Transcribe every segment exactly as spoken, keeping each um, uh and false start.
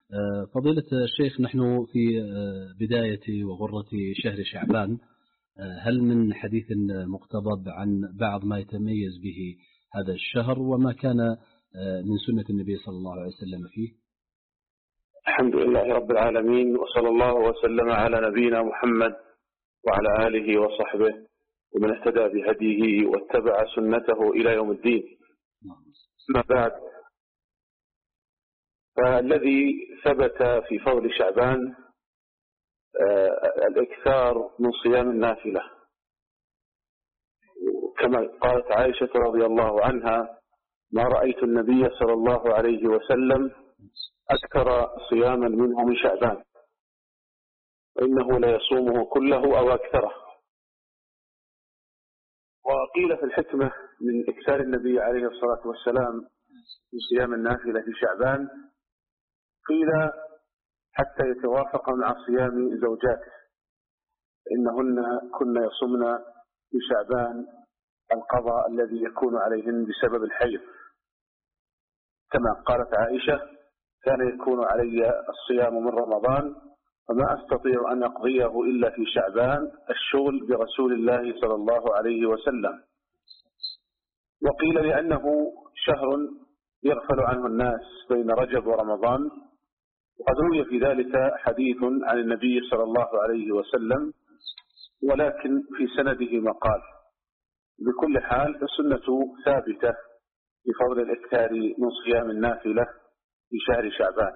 فضيلة الشيخ، نحن في بداية وغرة شهر شعبان، هل من حديث مقتضب عن بعض ما يتميز به هذا الشهر وما كان من سنة النبي صلى الله عليه وسلم فيه؟ الحمد لله رب العالمين، وصلى الله وسلم على نبينا محمد وعلى آله وصحبه ومن اهتدى بهديه واتبع سنته إلى يوم الدين. أما بعد، فالذي ثبت في فضل شعبان الإكثار من صيام النافلة، كما قالت عائشة رضي الله عنها: ما رأيت النبي صلى الله عليه وسلم أكثر صياما منه من شعبان، وإنه لا يصومه كله أو أكثره. وقيل في الحكمة من إكثار النبي عليه الصلاة والسلام من صيام النافلة في شعبان، قيل حتى يتوافق مع صيام زوجاته، إنهن كن يصمن في شعبان القضاء الذي يكون عليهن بسبب الحيض، كما قالت عائشة: كان يكون علي الصيام من رمضان وما أستطيع أن أقضيه إلا في شعبان، الشغل برسول الله صلى الله عليه وسلم. وقيل لأنه شهر يغفل عنه الناس بين رجب ورمضان، وقد روي في ذلك حديث عن النبي صلى الله عليه وسلم، ولكن في سنده مقال. بكل حال فالسنة ثابتة بفضل الإكثار من صيام النافلة في شهر شعبان.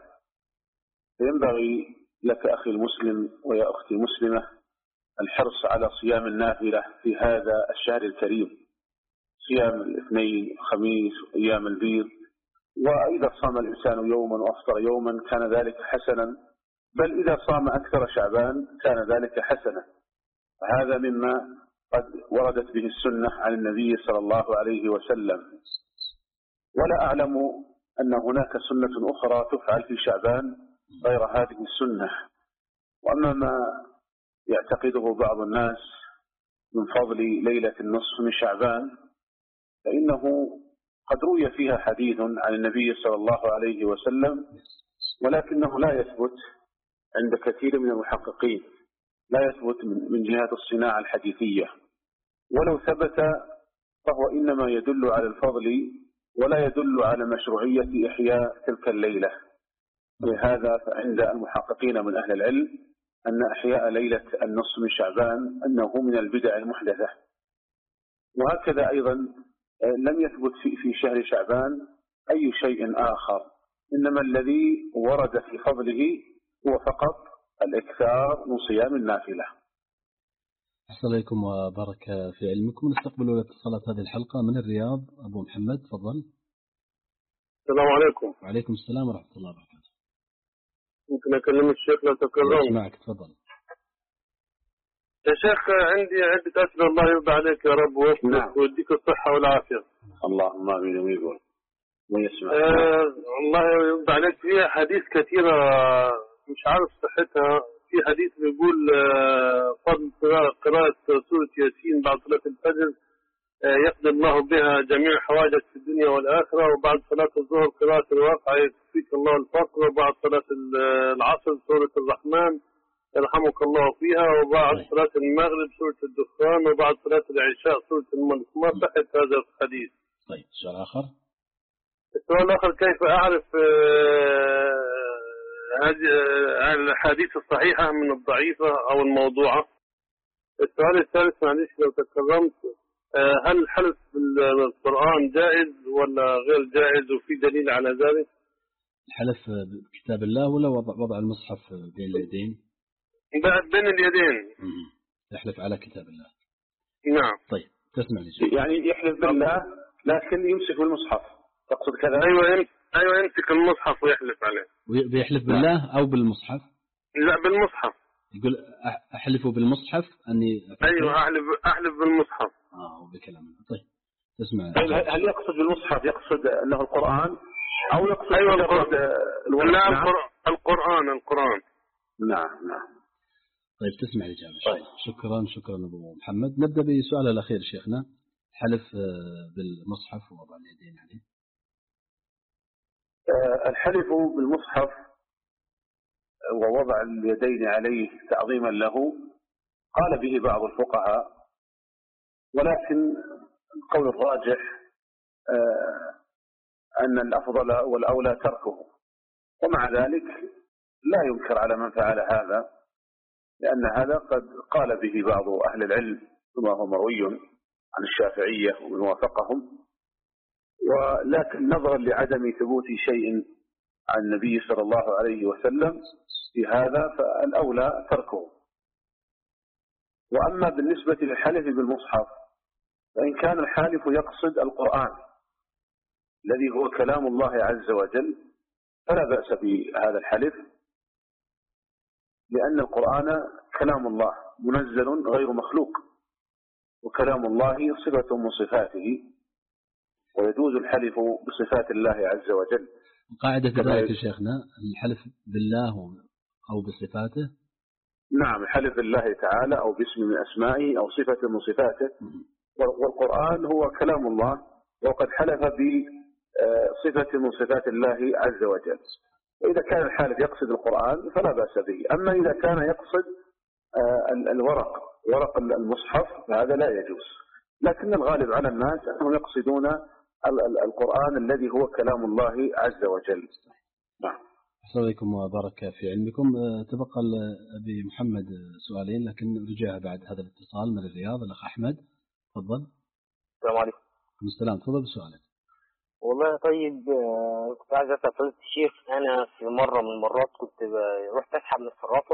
فينبغي لك أخي المسلم ويا أختي المسلمة الحرص على صيام النافلة في هذا الشهر الكريم، صيام الاثنين والخميس وأيام البيض. وإذا صام الإنسان يوما وأفطر يوما كان ذلك حسنا، بل إذا صام أكثر شعبان كان ذلك حسنا. هذا مما قد وردت به السنة عن النبي صلى الله عليه وسلم. ولا أعلم أن هناك سنة أخرى تفعل في شعبان غير هذه السنة. وأما ما يعتقده بعض الناس من فضل ليلة النصف من شعبان، فإنه قد روي فيها حديث عن النبي صلى الله عليه وسلم، ولكنه لا يثبت عند كثير من المحققين، لا يثبت من جهة الصناعة الحديثية. ولو ثبت فهو إنما يدل على الفضل ولا يدل على مشروعية إحياء تلك الليلة. لهذا فعند المحققين من أهل العلم أن إحياء ليلة النصف من شعبان أنه من البدع المحدثة. وهكذا أيضا لم يثبت في شهر شعبان أي شيء آخر، إنما الذي ورد في فضله هو فقط الإكثار من صيام النافلة. أحسن إليكم وبارك في علمكم. نستقبل اتصالات هذه الحلقة من الرياض. أبو محمد تفضل. السلام عليكم. وعليكم السلام ورحمة الله وبركاته. ممكن أكلم الشيخ لو تكرم؟ أسمعك تفضل. يا شيخ عندي عدة أسئلة، الله يرضى عليك يا رب ويوفقك ويديك الصحة والعافية. اللهم آمين ويقول ويسمع. آه الله يرضى عليك. فيها حديث كثيرة مش عارف صحتها. في حديث بيقول آه فضل قراءة سورة ياسين بعد صلاة الفجر آه يقضي الله بها جميع حوائجك في الدنيا والآخرة، وبعد صلاة الظهر قراءة الواقع يكفيك الله الفقر، وبعد صلاة العصر سورة الرحمن يرحمك الله فيها، وبعد صلاة المغرب سورة الدخان، وبعد صلاة العشاء سورة الملك. ما صحة هذا الحديث؟ طيب سؤال آخر. السؤال الآخر: كيف أعرف هذه الحديث الصحيحة من الضعيفة أو الموضوعة؟ السؤال الثالث معلش لو تكرمت: هل الحلف بالقرآن جائز ولا غير جائز، وفي دليل على ذلك؟ الحلف بكتاب الله ولا وضع المصحف بين اليدين؟ بعد بين اليدين. يحلف على كتاب الله. نعم. طيب تسمع لي. يعني يحلف بالله لكن يمسك بالمصحف، تقصد كذا؟ أيوة يمسك. أيوة يمسك المصحف ويحلف عليه. بيحلف بالله أو بالمصحف؟ لا بالمصحف. يقول أحلف بالمصحف أني. أيوة أحلف أحلف بالمصحف. آه بكلام. طيب تسمع. هل يقصد بالمصحف يقصد أنه القرآن أو يقصد؟ أيوة القرآن. لا القرآن القرآن. نعم نعم. طيب تسمع الإجابة. طيب. شكرا شكرا أبو محمد. نبدأ بسؤال الأخير شيخنا، حلف بالمصحف ووضع اليدين عليه. الحلف بالمصحف ووضع اليدين عليه تعظيما له قال به بعض الفقهاء، ولكن القول الراجح أن الأفضل والأولى تركه. ومع ذلك لا ينكر على من فعل هذا، لأن هذا قد قال به بعض أهل العلم كما هو مروي عن الشافعية ومن وافقهم، ولكن نظرا لعدم ثبوت شيء عن النبي صلى الله عليه وسلم في هذا فالأولى تركه. وأما بالنسبة للحلف بالمصحف فإن كان الحالف يقصد القرآن الذي هو كلام الله عز وجل فلا بأس بهذا الحلف، لأن القرآن كلام الله منزل غير مخلوق، وكلام الله صفة من صفاته، ويجوز الحلف بصفات الله عز وجل. قاعدة ذلك يا شيخنا الحلف بالله أو بصفاته؟ نعم، الحلف بالله تعالى أو باسم من أسمائه أو صفة من صفاته، والقرآن هو كلام الله وقد حلف بصفة من صفات الله عز وجل. وإذا كان الحالف يقصد القرآن فلا بأس به. أما إذا كان يقصد الورق ورق المصحف فهذا لا يجوز، لكن الغالب على الناس أنهم يقصدون القرآن الذي هو كلام الله عز وجل. نعم. السلام عليكم وبارك في علمكم. تبقى أبي محمد سؤالين لكن رجعها بعد هذا الاتصال من الرياض. الأخ أحمد تفضل. السلام عليكم. السلام، تفضل بسؤالك. والله طيب كنت عايز أسأل فضيلة الشيخ، أنا في مرة من المرات كنت رحت أسحب من الصرافة،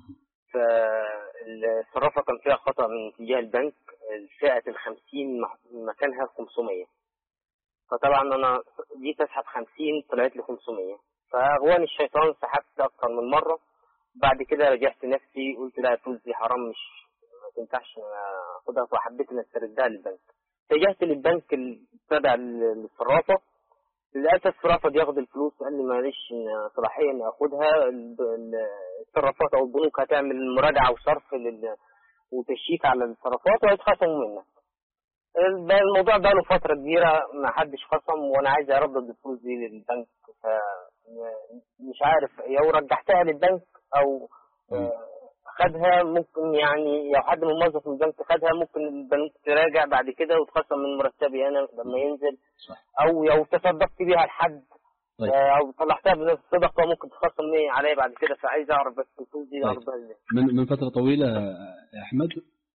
فالصرافة كان فيها خطأ من اتجاه البنك، الفئة الخمسين مكانها خمسمية، فطبعا أنا جيت أسحب خمسين طلعت لي خمسمية، فأغواني الشيطان سحبت أكثر من مرة. بعد كده رجعت نفسي قلت لا الفلوس دي حرام، مش ما تنفعش أخدها، فحبيت إن أستردها للبنك. اتجهت للبنك التابع للصرافة، للأسف الصرافة دي ياخد الفلوس، قال لي معلش صلاحية إن أخدها، الصرافات أو البنوك هتعمل مراجعة وصرف وتشيك على الصرافات وهيتخصموا منك. الموضوع ده له فترة كبيرة ما حدش خصم، وأنا عايز أردد الفلوس دي للبنك، فمش عارف لو رجعتها للبنك أو خدها ممكن، يعني لو حد من موظف من البنك خدها ممكن البنك تراجع بعد كده وتخصم من مرتبي أنا لما ينزل، أو لو تصدقت بيها لحد أو طلعتها بصدقة ممكن تخصم عليا بعد كده. فعايز أعرف بس الفلوس دي أعرفها إزاي. من من فترة طويلة يا أحمد؟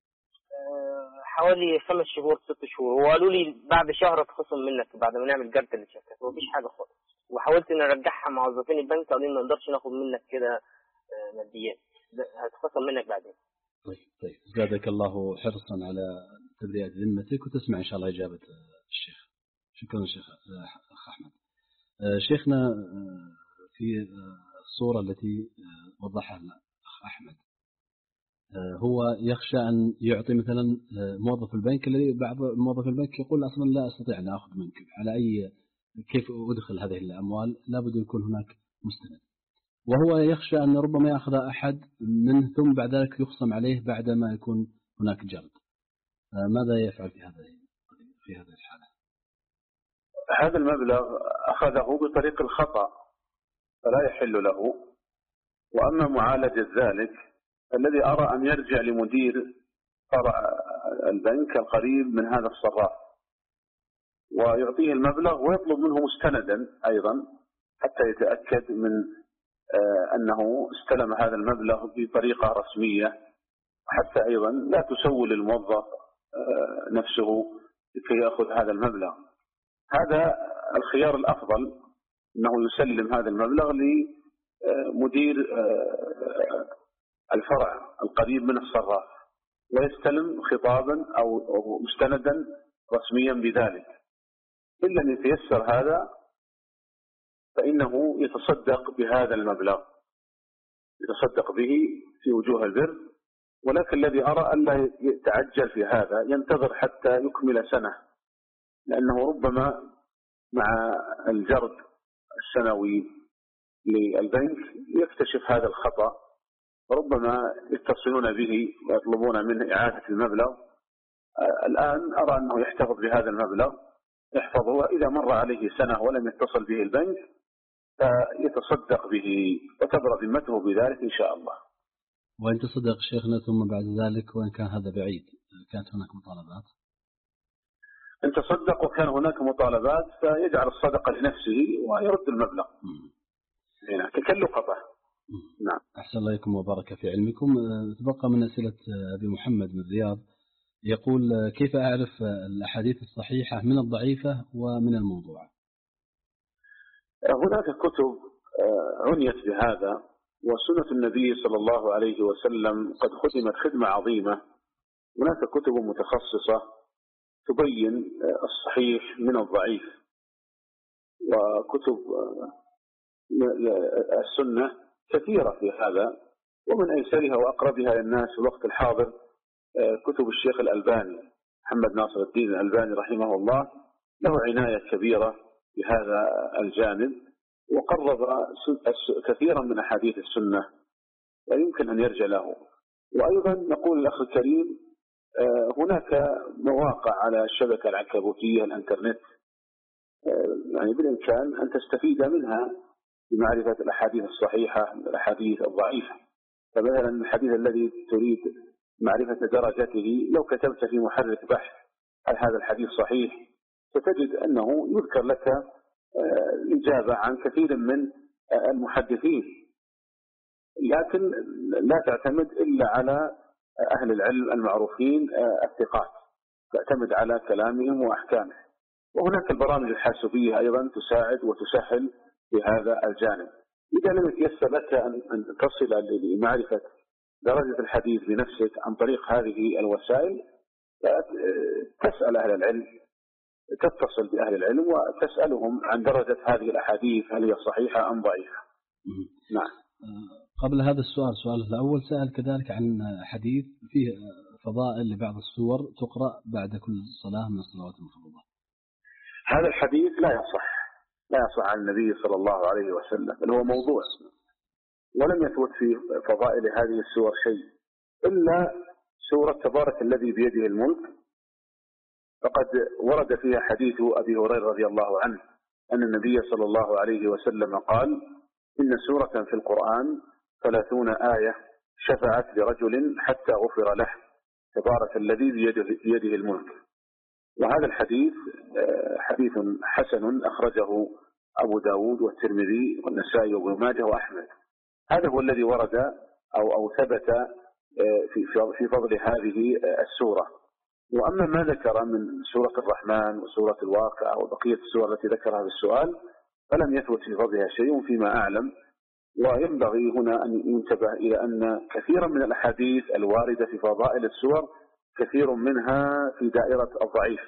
حوالي خمس شهور ست شهور، وقالوا لي بعد شهر تخصم منك بعد ما نعمل جرد للشركات، ومفيش حاجة خالص. وحاولت إن أرجعها موظفين البنك، قالوا لي ما نقدرش ناخد منك كده ماديات، هتخصم منك بعدين. طيب طيب زادك الله حرصا على تبرئة ذمتك، وتسمع إن شاء الله إجابة الشيخ. شكرا شيخ أخ أحمد. شيخنا في الصورة التي وضحها الأخ أحمد هو يخشى أن يعطي مثلا موظف البنك الذي بعض موظف البنك يقول أصلا لا أستطيع أن أخذ منك على أي كيف أدخل هذه الأموال، لابد أن يكون هناك مستند، وهو يخشى أن ربما يأخذ أحد منه ثم بعد ذلك يخصم عليه بعد ما يكون هناك جرد. ماذا يفعل في هذا في هذه الحالة؟ هذا المبلغ أخذه بطريق الخطأ فلا يحل له. وأما معالجة ذلك الذي أرى أن يرجع لمدير فرع البنك القريب من هذا الصراف ويعطيه المبلغ ويطلب منه مستندا أيضا حتى يتأكد من أنه استلم هذا المبلغ بطريقة رسمية، وحتى أيضا لا تسول الموظف نفسه لكي يأخذ هذا المبلغ. هذا الخيار الأفضل، أنه يسلم هذا المبلغ لمدير الفرع القريب من الصراف ويستلم خطابا أو مستندا رسميا بذلك. إن لم يتيسر هذا فإنه يتصدق بهذا المبلغ، يتصدق به في وجوه البر. ولكن الذي أرى أن لا يتعجل في هذا، ينتظر حتى يكمل سنة، لأنه ربما مع الجرد السنوي للبنك يكتشف هذا الخطأ، وربما يتصلون به ويطلبون منه إعادة المبلغ. الآن أرى أنه يحتفظ بهذا المبلغ، يحفظه، إذا مر عليه سنة ولم يتصل به البنك فيتصدق به وتبرأ ذمته بذلك إن شاء الله. وإن تصدق شيخنا ثم بعد ذلك وإن كان هذا بعيد كانت هناك مطالبات؟ إن تصدق وكان هناك مطالبات فيجعل الصدقة لنفسه ويرد المبلغ هنا كاللقطة. نعم. أحسن الله إليكم وبارك في علمكم. تبقى من أسئلة أبي محمد من الرياض، يقول كيف أعرف الأحاديث الصحيحة من الضعيفة ومن الموضوعة؟ هناك كتب عنيت بهذا، وسنة النبي صلى الله عليه وسلم قد خدمت خدمة عظيمة. هناك كتب متخصصة تبين الصحيح من الضعيف، وكتب السنة كثيرة في هذا، ومن أيسرها وأقربها للناس في الوقت الحاضر كتب الشيخ الألباني محمد ناصر الدين الألباني رحمه الله، له عناية كبيرة بهذا الجانب، وقرب كثيرا من أحاديث السنة ويمكن أن يرجع له. وأيضا نقول الأخ الكريم هناك مواقع على الشبكة العنكبوتية الانترنت يعني بالإمكان أن تستفيد منها بمعرفة الأحاديث الصحيحة من الأحاديث الضعيفة. فمثلا الحديث الذي تريد معرفة درجته لو كتبت في محرك بحث هل هذا الحديث صحيح ستجد أنه يذكر لك الإجابة عن كثير من المحدثين، لكن لا تعتمد إلا على أهل العلم المعروفين الثقات، تعتمد على كلامهم وأحكامه. وهناك البرامج الحاسوبية أيضا تساعد وتسهل في هذا الجانب. إذا لم يتيسر لك أن تصل لمعرفة درجة الحديث بنفسك عن طريق هذه الوسائل، تسأل أهل العلم، تتصل بأهل العلم وتسألهم عن درجة هذه الأحاديث هل هي صحيحة أم ضعيفة. نعم. قبل هذا السؤال سؤال الأول سأل كذلك عن حديث فيه فضائل لبعض السور تقرأ بعد كل صلاة من الصلوات المفروضة. هذا الحديث لا يصح لا يصح عن النبي صلى الله عليه وسلم، بل هو موضوع، ولم يثبت في فضائل هذه السور شيء إلا سورة تبارك الذي بيده الملك، فقد ورد فيها حديث أبي هريرة رضي الله عنه أن النبي صلى الله عليه وسلم قال إن سورة في القرآن ثلاثون آية شفعت لرجل حتى غفر له تبارك الذي بيده, بيده الملك. وهذا الحديث حديث حسن أخرجه أبو داود والترمذي والنسائي وابن ماجه وأحمد. هذا هو الذي ورد أو أو ثبت في في فضل هذه السورة. وأما ما ذكر من سورة الرحمن وسورة الواقع وبقية السور التي ذكرها في السؤال فلم يثبت في فضلها شيء فيما أعلم. وينبغي هنا أن ينتبه إلى أن كثيرا من الأحاديث الواردة في فضائل السور كثير منها في دائرة الضعيف،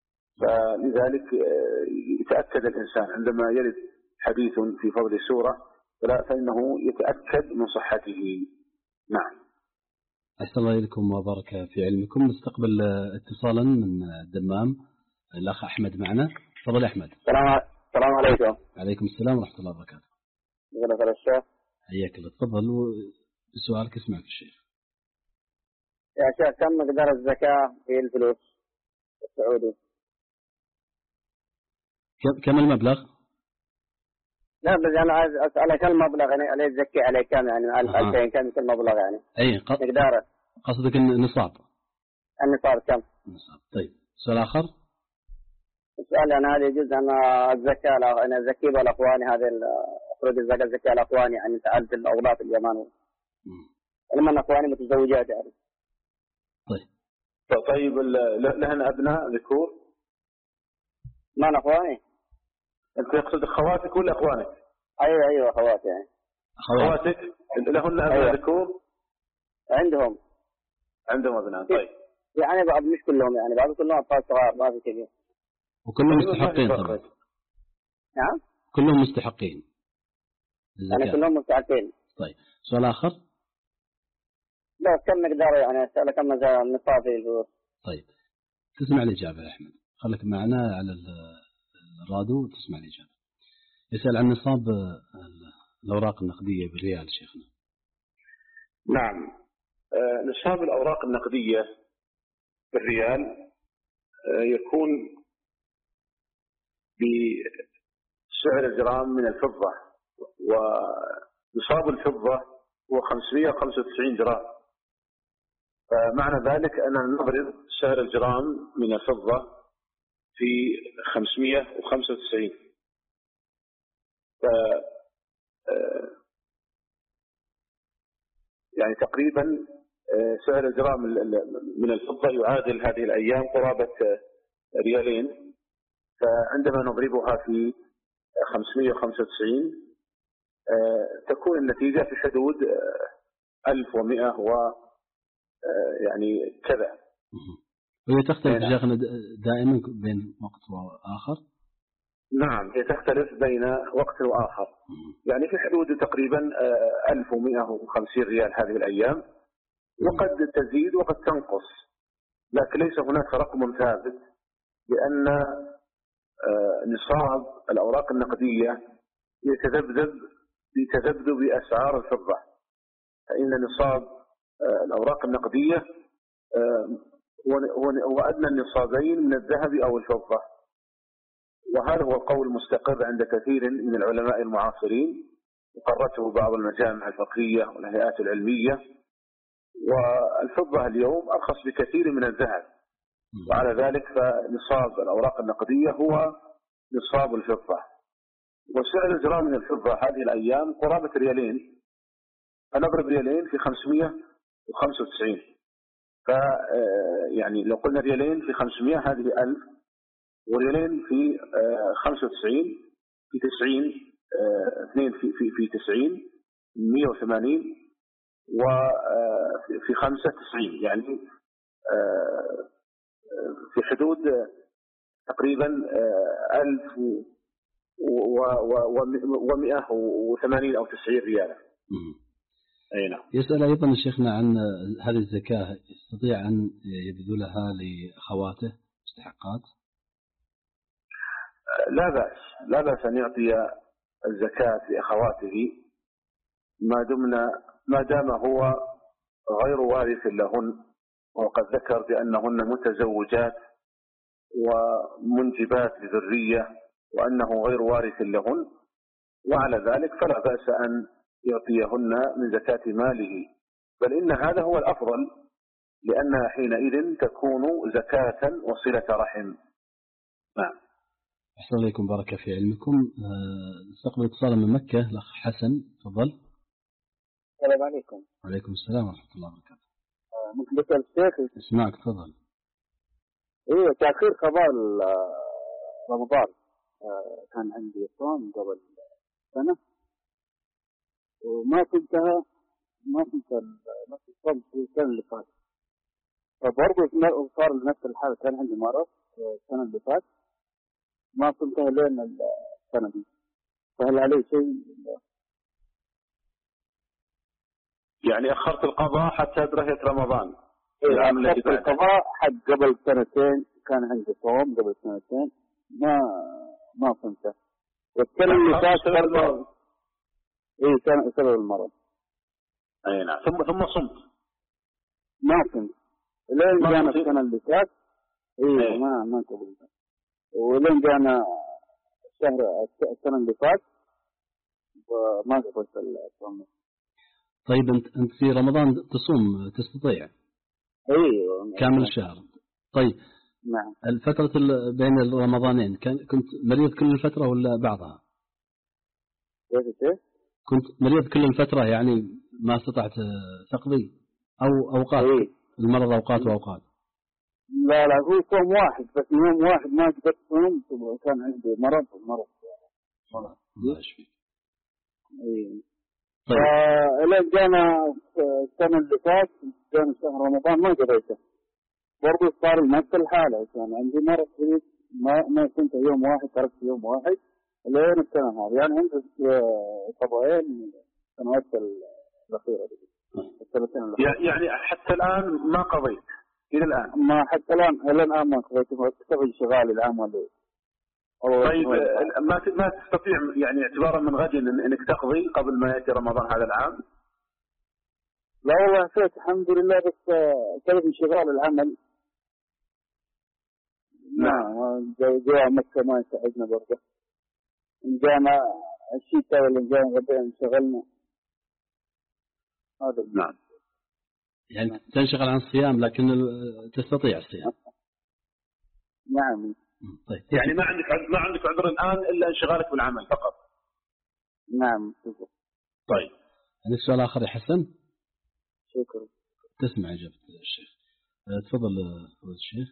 فلذلك يتأكد الإنسان عندما يرد حديث في فضل سورة فإنه يتأكد من صحته. نعم. أحسن الله إليكم وبارك في علمكم. نستقبل اتصالا من الدمام الأخ أحمد معنا. تفضل أحمد. السلام عليكم. عليكم السلام ورحمة الله وبركاته. يقول الشيخ. حياك الله. تفضل بسؤالك اسمعك الشيخ. يا شيخ كم مقدار الزكاة في الفلوس السعودي؟ كم المبلغ؟ لا بس أنا عايز أسألك كم مبلغ يعني عليه تزكي عليه كم يعني ألفين كم كم مبلغ يعني؟ أي ق... مقداره. قصدك النصاب. النصاب كم؟ النصاب. طيب سؤال آخر. السؤال أنا هذا يجوز أنا الزكاة أنا أزكي بالأخواني هذا أخرج الزكاة زكاة الأخواني يعني سألت الأولاد في اليمن. لما أخواني متزوجات يعني. طيب. طيب لهن أبناء ذكور؟ ما أنا أخواني. أنت يقصد أخواتك ولا أخوانك؟ أيوة أيوة أخواتي يعني. أخواتك لهن أبناء أيوة. ذكور؟ عندهم. عندهم أبناء. طيب. يعني بعض مش كلهم يعني بعض كلهم أطفال صغار ما في كبير. وكلهم مستحقين طبعا. نعم. كلهم مستحقين. يعني كلهم مستحقين. طيب سؤال آخر. لا كم مقداره يعني أسألك كم النصاب في الفلوس. طيب تسمع الإجابة يا أحمد، خليك معنا على الراديو وتسمع الإجابة. يسأل عن نصاب الأوراق النقدية بالريال شيخنا. نعم. نصاب الأوراق النقدية بالريال يكون بسعر الجرام من الفضة ونصاب الفضة هو خمسمائة وخمسة وتسعين جرام. فمعنى ذلك أننا نضرب سعر الجرام من الفضة في خمسمائة وخمسة وتسعين. ف يعني تقريبا سعر الجرام من الفضة يعادل هذه الأيام قرابة ريالين. فعندما نضربها في خمسمائة وخمسة وتسعين تكون النتيجة في حدود ألف ومئة و يعني كذا. وهي تختلف شيخنا دائما بين وقت وآخر؟ نعم، هي تختلف بين وقت وآخر، يعني في حدود تقريبا ألف ومئة وخمسين ريال هذه الأيام، وقد تزيد وقد تنقص، لكن ليس هناك رقم ثابت، لأن نصاب الأوراق النقدية يتذبذب بتذبذب أسعار الفضة. فإن نصاب الأوراق النقدية هو أدنى النصابين من الذهب أو الفضة، وهذا هو القول المستقر عند كثير من العلماء المعاصرين، وقرته بعض المجامع الفقهية والهيئات العلمية. والفضة اليوم أرخص بكثير من الذهب، وعلى ذلك فنصاب الأوراق النقدية هو نصاب الفضة. وسعر الجرام من الفضة هذه الأيام قرابة ريالين، فنضرب ريالين في خمسمائة وخمسة وتسعين. ف يعني لو قلنا ريالين في خمسمائة هذه ألف، وريالين في خمسة وتسعين في تسعين، اثنين في في في تسعين مئة وثمانين، وفي خمسة تسعين، يعني في حدود تقريبا ألف ومئة وثمانين أو تسعين ريالا. أي نعم. يسأل أيضا شيخنا عن هذه الزكاة يستطيع أن يبذلها لأخواته مستحقات؟ لا بأس، لا بأس أن يعطي الزكاة لأخواته ما دمنا ما دام هو غير وارث لهن، وقد ذكر بأنهن متزوجات ومنجبات لذرية وأنه غير وارث لهن، وعلى ذلك فلا بأس أن يعطيهن من زكاة ماله، بل إن هذا هو الأفضل، لأنها حينئذ تكون زكاة وصلة رحم. نعم. أحسن عليكم، بارك في علمكم. نستقبل اتصالا من مكة، الأخ حسن، تفضل. السلام عليكم. وعليكم السلام ورحمة الله وبركاته. ممكن بسأل الشيخ؟ اسمعك، تفضل. إيه، تأخير قضاء رمضان كان عندي صوم قبل سنة وما كنتها ما كنت ما كنت صمت في السنة اللي فاتت، فبرضه صار نفس الحال، كان عندي مرض السنة اللي فاتت ما كنتها لين السنة دي، فهل عليه شيء؟ يعني أخرت القضاء حتى درجة رمضان. إيه، أخرت القضاء حق قبل سنتين، كان عندي صوم قبل سنتين ما ما كنت، والسنة اللي فاتت برضه إيه كان سبب المرض. أي نعم. ثم ثم صمت. ما كنت لين جانا السنة اللي فاتت. إيه, إيه. ما ما كنت، ولين جانا الشهر السنة اللي فاتت وما قبلت الصوم. طيب أنت أنت في رمضان تصوم تستطيع؟ أيوه. كامل الشهر. طيب. نعم. الفترة بين الرمضانين كنت مريض كل الفترة ولا بعضها؟ إيه؟ كنت مريض كل الفترة، يعني ما استطعت تقضي أو أوقات؟ إيه؟ المرض أوقات وأوقات. لا لا، هو صوم واحد بس، يوم واحد ما قدرت صوم، كان عندي مرض مرض مرض الله يشفيك. إيه. طيب. فإلى جانا السنة اللي فاتت جانا شهر رمضان ما قضيته، برضو صار نفس الحالة، كان عندي مرض ما ما كنت يوم واحد، تركت يوم واحد لين السنة هذه، يعني عندي قضايين السنوات الأخيرة دي. يعني حتى الآن ما قضيت إلى الآن؟ ما حتى الآن إلى الآن ما قضيت، أكتفي شغال العام ولا. طيب ما ما تستطيع يعني اعتبارا من غد انك تقضي قبل ما ياتي رمضان هذا العام؟ لا والله فات الحمد لله، بس كيف انشغال العمل. نعم. جاء مكة ما يساعدنا برضه، جانا الشتاء واللي جاي غدا انشغلنا هذا. نعم. يعني تنشغل عن الصيام لكن تستطيع الصيام. نعم. طيب. يعني ما عندك ما عندك عذر الآن إلا انشغالك بالعمل فقط. نعم. طيب. عندك سؤال آخر يا حسن؟ شكرا. تسمع إجابة الشيخ. تفضل فضيلة الشيخ.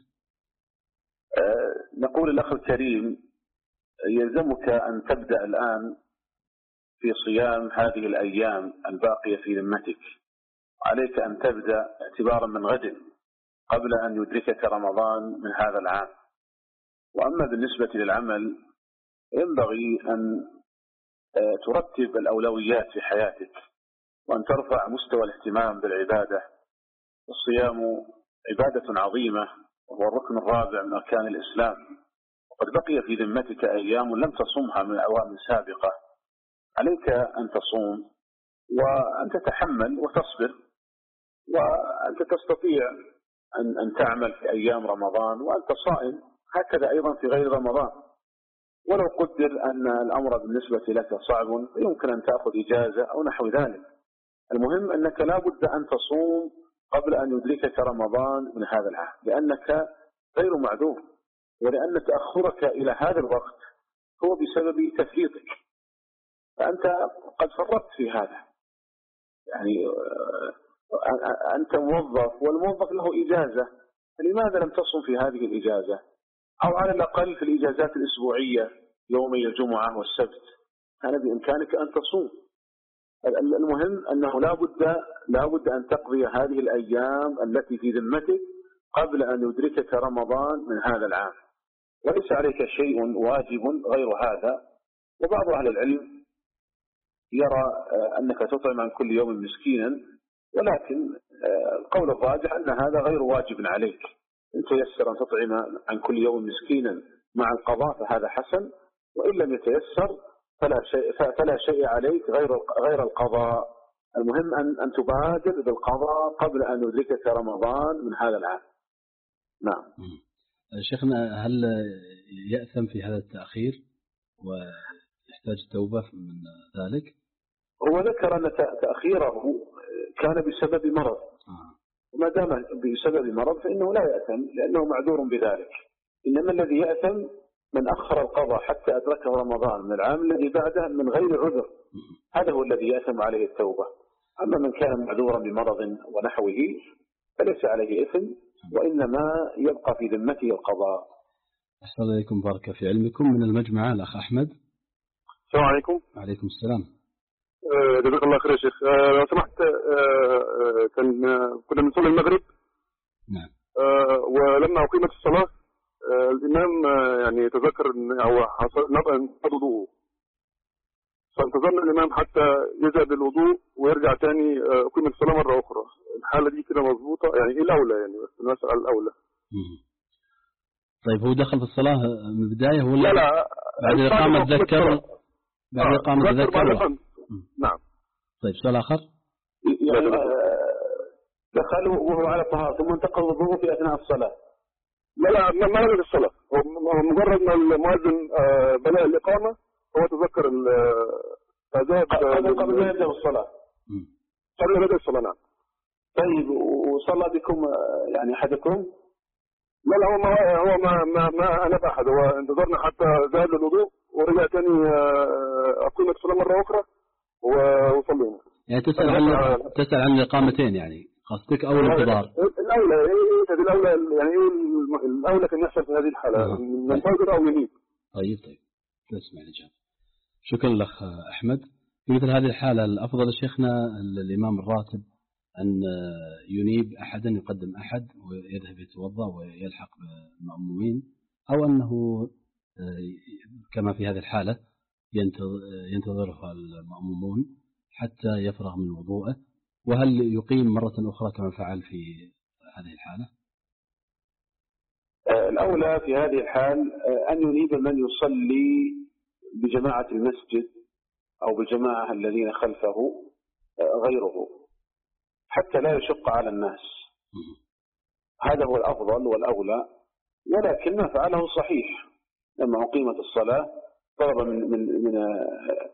أه نقول الأخ الكريم يلزمك أن تبدأ الآن في صيام هذه الأيام الباقية في ذمتك. عليك أن تبدأ اعتبارا من غد قبل أن يدركك رمضان من هذا العام. وأما بالنسبة للعمل ينبغي أن ترتب الأولويات في حياتك وأن ترفع مستوى الاهتمام بالعبادة. الصيام عبادة عظيمة وهو الركن الرابع من أركان الإسلام، وقد بقي في ذمتك أيام لم تصمها من أعوام سابقة. عليك أن تصوم وأن تتحمل وتصبر، وأنت تستطيع أن أن تعمل في أيام رمضان وأنت صائم، هكذا أيضا في غير رمضان. ولو قدر أن الأمر بالنسبة لك صعب يمكن أن تأخذ إجازة أو نحو ذلك. المهم أنك لا بد أن تصوم قبل أن يدركك رمضان من هذا العام، لأنك غير معذور، ولأن تأخرك إلى هذا الوقت هو بسبب تفريطك، فأنت قد فرطت في هذا. يعني أنت موظف والموظف له إجازة، فلماذا لم تصم في هذه الإجازة؟ أو على الأقل في الإجازات الأسبوعية يومي الجمعة والسبت كان بإمكانك أن تصوم. المهم أنه لا بد لا بد أن تقضي هذه الأيام التي في ذمتك قبل أن يدركك رمضان من هذا العام، وليس عليك شيء واجب غير هذا. وبعض أهل العلم يرى أنك تطعم عن كل يوم مسكينا، ولكن القول الراجح أن هذا غير واجب عليك. إن تيسر أن تطعم عن كل يوم مسكينا مع القضاء فهذا حسن، وإن لم يتيسر فلا شيء فلا شيء عليك غير غير القضاء. المهم أن أن تبادر بالقضاء قبل أن يدركك رمضان من هذا العام. نعم. شيخنا، هل يأثم في هذا التأخير ويحتاج توبة من ذلك؟ هو ذكر أن تأخيره كان بسبب مرض، وما دام بسبب مرض فإنه لا يأثم لأنه معذور بذلك. إنما الذي يأثم من أخر القضاء حتى أدركه رمضان من العام الذي بعده من غير عذر، هذا هو الذي يأثم عليه التوبة. أما من كان معذورا بمرض ونحوه فليس عليه إثم، وإنما يبقى في ذمته القضاء. أحسن عليكم، بارك في علمكم. من المجمع الأخ أحمد. السلام عليكم. وعليكم السلام. جزاك الله خير يا شيخ. لو سمحت، كان كنا بنصلي المغرب. نعم. ولما أقيمت الصلاة الإمام يعني تذكر أو نقض وضوءه، فانتظرنا الإمام حتى يذهب للوضوء ويرجع تاني أقيمت الصلاة مرة أخرى. الحالة دي كده مظبوطة؟ يعني إيه الأولى؟ يعني بس نسأل الأولى. طيب هو دخل في الصلاة من البداية ولا لا لا بعد الإقامة تذكر؟ بعد الإقامة تذكر. نعم. طيب سؤال آخر. يعني دخل وهو على طهارة ثم انتقل وضوءه في أثناء الصلاة. لا لا ما لغى الصلاة، هو مجرد ما المؤذن بدأ الإقامة هو تذكر الأذان قبل ما يبدأ الصلاة. قبل ما يبدأ الصلاة. نعم. طيب وصلى بكم يعني أحدكم؟ لا لا هو ما هو ما ما, ما أنا بأحد، هو انتظرنا حتى ذهب للوضوء ورجع تاني أقيمت الصلاة مرة أخرى وصلينا. يعني تسأل عن تسأل عن الإقامتين، يعني قصدك أو الانتظار؟ الأولى إيه هذه الأولى، يعني إيه الأولى كان يحصل في هذه الحالة، ننتظر أو ننيب. طيب طيب تسمع الإجابة. شكرا لك أحمد. في مثل هذه الحالة الأفضل شيخنا الإمام الراتب أن ينيب أحدا، يقدم أحد ويذهب يتوضأ ويلحق بالمأمومين، أو أنه كما في هذه الحالة ينتظرها المأمومون حتى يفرغ من وضوءه. وهل يقيم مرة أخرى كما فعل في هذه الحالة؟ الأولى في هذه الحال أن ينيب من يصلي بجماعة المسجد أو بالجماعة الذين خلفه غيره حتى لا يشق على الناس. هذا هو الأفضل والأولى، ولكن ما فعله صحيح. لما أقيمت الصلاة طلب من من من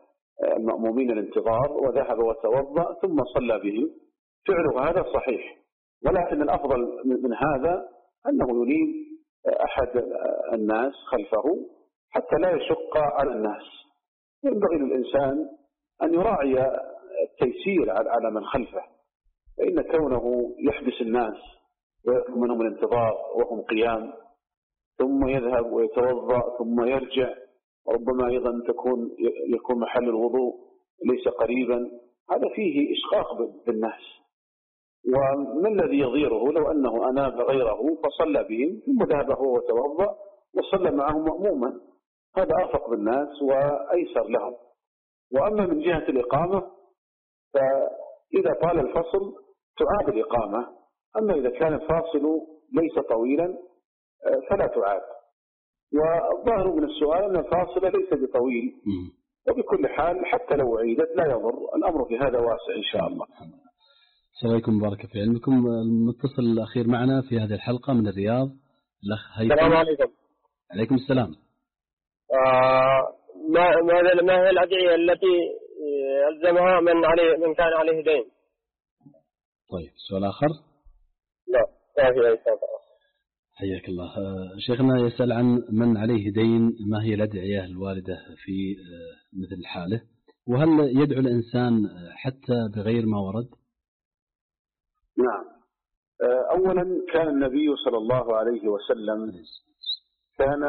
المأمومين الانتظار وذهب وتوضأ ثم صلى بهم، فعله هذا صحيح، ولكن الأفضل من هذا أنه يريد أحد الناس خلفه حتى لا يشق على الناس. ينبغي للإنسان أن يراعي التيسير على من خلفه، فإن كونه يحبس الناس ويطلب منهم الانتظار وهم قيام ثم يذهب ويتوضأ ثم يرجع، وربما أيضا تكون يكون محل الوضوء ليس قريبا، هذا فيه إشقاق بالناس. وما الذي يضيره لو أنه أناب غيره فصلى بهم ثم ذهب هو وتوضأ وصلى معهم مأموما، هذا أرفق بالناس وأيسر لهم. وأما من جهة الإقامة فإذا طال الفصل تعاد الإقامة، أما إذا كان الفاصل ليس طويلا فلا تعاد. والظاهر من السؤال أن الفاصل ليس بطويل، وبكل حال حتى لو عيدت لا يضر، الأمر في هذا واسع إن شاء الله. السلام عليكم، بارك في علمكم. المتصل الأخير معنا في هذه الحلقة من الرياض الأخ هيثم. السلام عليكم. عليكم السلام. آه ما ما هي الأدعية التي ألزمها من عليه من كان عليه دين؟ طيب، سؤال آخر؟ لا ما في أي سؤال. حياك الله. شيخنا يسأل عن من عليه دين، ما هي الأدعية الواردة في مثل حاله، وهل يدعو الإنسان حتى بغير ما ورد؟ نعم. أولا كان النبي صلى الله عليه وسلم كان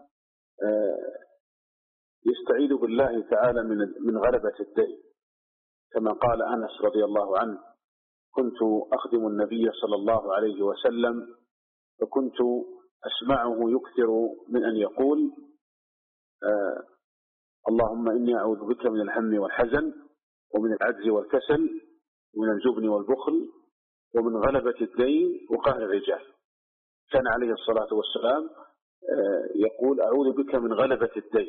يستعيذ بالله تعالى من من غلبة الدين، كما قال أنس رضي الله عنه: كنت أخدم النبي صلى الله عليه وسلم فكنت أسمعه يكثر من أن يقول: آه اللهم إني أعوذ بك من الهم والحزن ومن العجز والكسل ومن الجبن والبخل ومن غلبة الدين وقهر الرجال. كان عليه الصلاة والسلام آه يقول: أعوذ بك من غلبة الدين.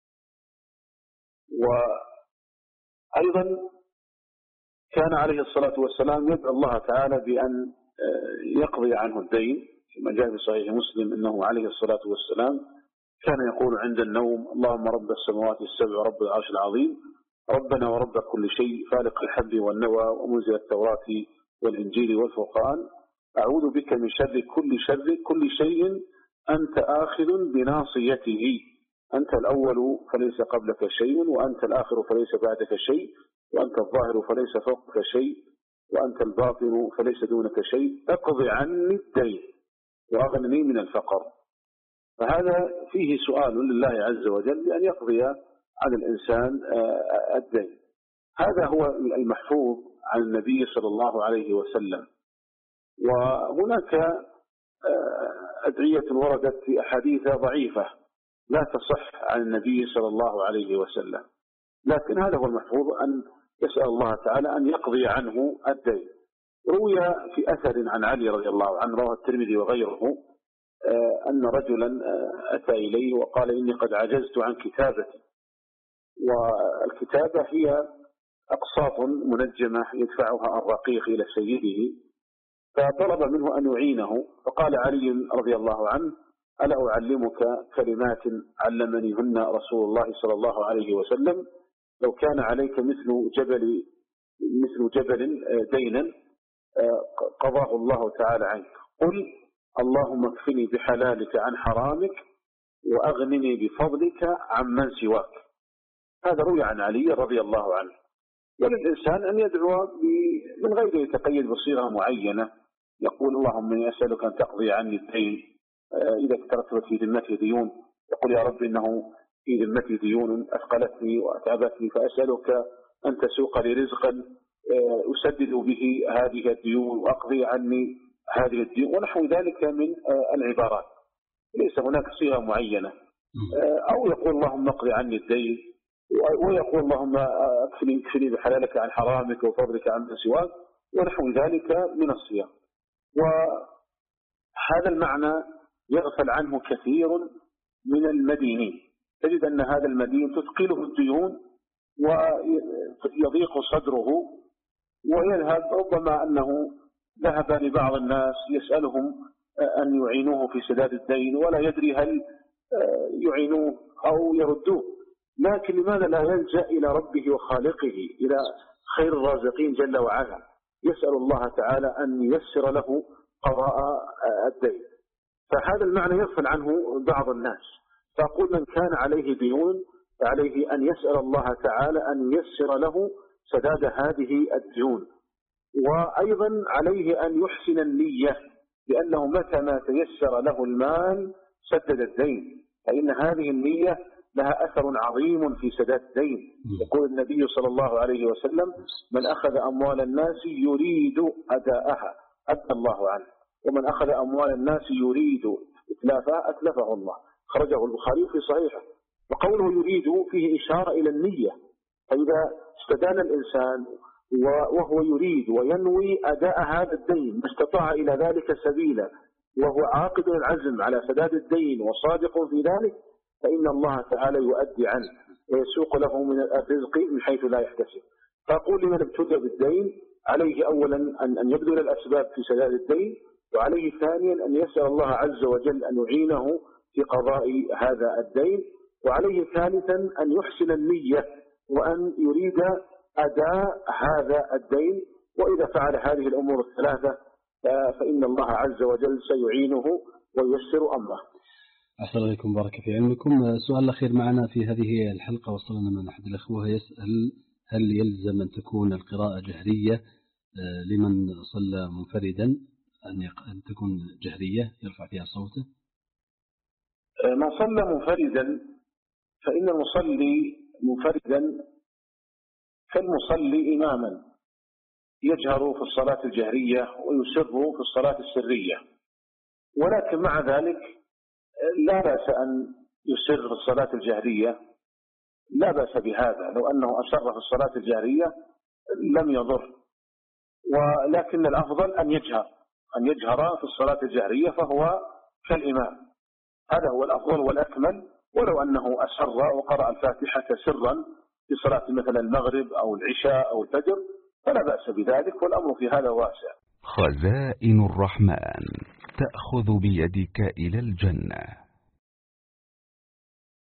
وأيضا كان عليه الصلاة والسلام يدعو الله تعالى بأن آه يقضي عنه الدين، كما جاء في صحيح مسلم أنه عليه الصلاة والسلام كان يقول عند النوم: اللهم رب السماوات السبع ورب العرش العظيم، ربنا ورب كل شيء، فالق الحب والنوى ومنزل التوراة والإنجيل والفرقان، أعوذ بك من شر كل شر كل شيء أنت آخذ بناصيته، أنت الأول فليس قبلك شيء، وأنت الآخر فليس بعدك شيء، وأنت الظاهر فليس فوقك شيء، وأنت الباطن فليس دونك شيء، اقض عني الدين وأغنني من الفقر. فهذا فيه سؤال لله عز وجل بأن يقضي عن الإنسان الدين. هذا هو المحفوظ عن النبي صلى الله عليه وسلم. وهناك أدعية وردت في أحاديث ضعيفة لا تصح عن النبي صلى الله عليه وسلم، لكن هذا هو المحفوظ، أن يسأل الله تعالى أن يقضي عنه الدين. روي في أثر عن علي رضي الله عنه، رواه الترمذي وغيره، أن رجلا أتى إليه وقال: إني قد عجزت عن كتابتي. والكتابة هي أقساط منجمة يدفعها الرقيق إلى سيده، فطلب منه أن يعينه، فقال علي رضي الله عنه: ألا أعلمك كلمات علمنيهن رسول الله صلى الله عليه وسلم، لو كان عليك مثل جبل مثل جبل دينا قضاه الله تعالى عنك، قل اللهم اكفني بحلالك عن حرامك وأغنني بفضلك عمن سواك. هذا روي عن علي رضي الله عنه. وللإنسان أن يدعو من غير يتقيد بصيغة معينة، يقول: اللهم إني أسألك أن تقضي عني الدين، إذا ترتبت في ذمتي ديون يقول: يا رب إنه في ذمتي ديون أثقلتني وأتعبتني، فأسألك أن تسوق لي رزقا أسدد به هذه الديون وأقضي عني هذه الديون، ونحو ذلك من العبارات، ليس هناك صيغة معينة. أو يقول: اللهم اقضي عني الدين، ويقول: اللهم اكفني اكفني بحلالك عن حرامك وفضلك عن من سواك، ونحو ذلك من الصيغ. وهذا المعنى يغفل عنه كثير من المدينين، تجد أن هذا المدين تثقله الديون ويضيق صدره، ويذهب ربما أنه ذهب لبعض الناس يسألهم أن يعينوه في سداد الدين، ولا يدري هل يعينوه أو يردوه، لكن لماذا لا يلجأ إلى ربه وخالقه، إلى خير الرازقين جل وعلا، يسأل الله تعالى أن ييسر له قضاء الدين؟ فهذا المعنى يغفل عنه بعض الناس. فأقول من كان عليه ديون فعليه أن يسأل الله تعالى أن ييسر له سداد هذه الديون، وأيضا عليه أن يحسن النية، لأنه متى ما تيسر له المال سدد الدين، فإن هذه النية لها أثر عظيم في سداد الدين. يقول النبي صلى الله عليه وسلم: من أخذ أموال الناس يريد أداءها أدى الله عنه، ومن أخذ أموال الناس يريد إتلافها أتلفه الله. خرجه البخاري في صحيحه. وقوله يريد فيه إشارة إلى النية، فإذا استدان الإنسان وهو يريد وينوي أداء هذا الدين ما استطاع إلى ذلك سبيلا، وهو عاقد العزم على سداد الدين وصادق في ذلك، فإن الله تعالى يؤدي عنه ويسوق له من الرزق من حيث لا يحتسب. فأقول لمن ابتدى بالدين عليه أولا أن يبذل الأسباب في سداد الدين، وعليه ثانيا أن يسأل الله عز وجل أن يعينه في قضاء هذا الدين، وعليه ثالثا أن يحسن النية وأن يريد أداء هذا الدين. وإذا فعل هذه الأمور الثلاثة فإن الله عز وجل سيعينه وييسر أمره. أحسن عليكم، بارك في علمكم. السؤال الأخير معنا في هذه الحلقة وصلنا من أحد الأخوة يسأل: هل يلزم أن تكون القراءة جهرية لمن صلى منفردا، أن تكون جهرية يرفع فيها صوته؟ ما صلى منفردا فإن المصلي منفردا كالمصلي إماما، يجهر في الصلاة الجهرية ويسر في الصلاة السرية، ولكن مع ذلك لا بأس أن يسر في الصلاة الجهرية، لا بأس بهذا. لو أنه أسر في الصلاة الجهرية لم يضر، ولكن الأفضل أن يجهر أن يجهر في الصلاة الجهرية، فهو كالإمام، هذا هو الأفضل والأكمل. ولو أنه أسر وقرأ الفاتحة سرا في صلاة مثلا المغرب أو العشاء أو الفجر فلا بأس بذلك، والأمر في هذا واسع. خزائن الرحمن تأخذ بيدك إلى الجنة.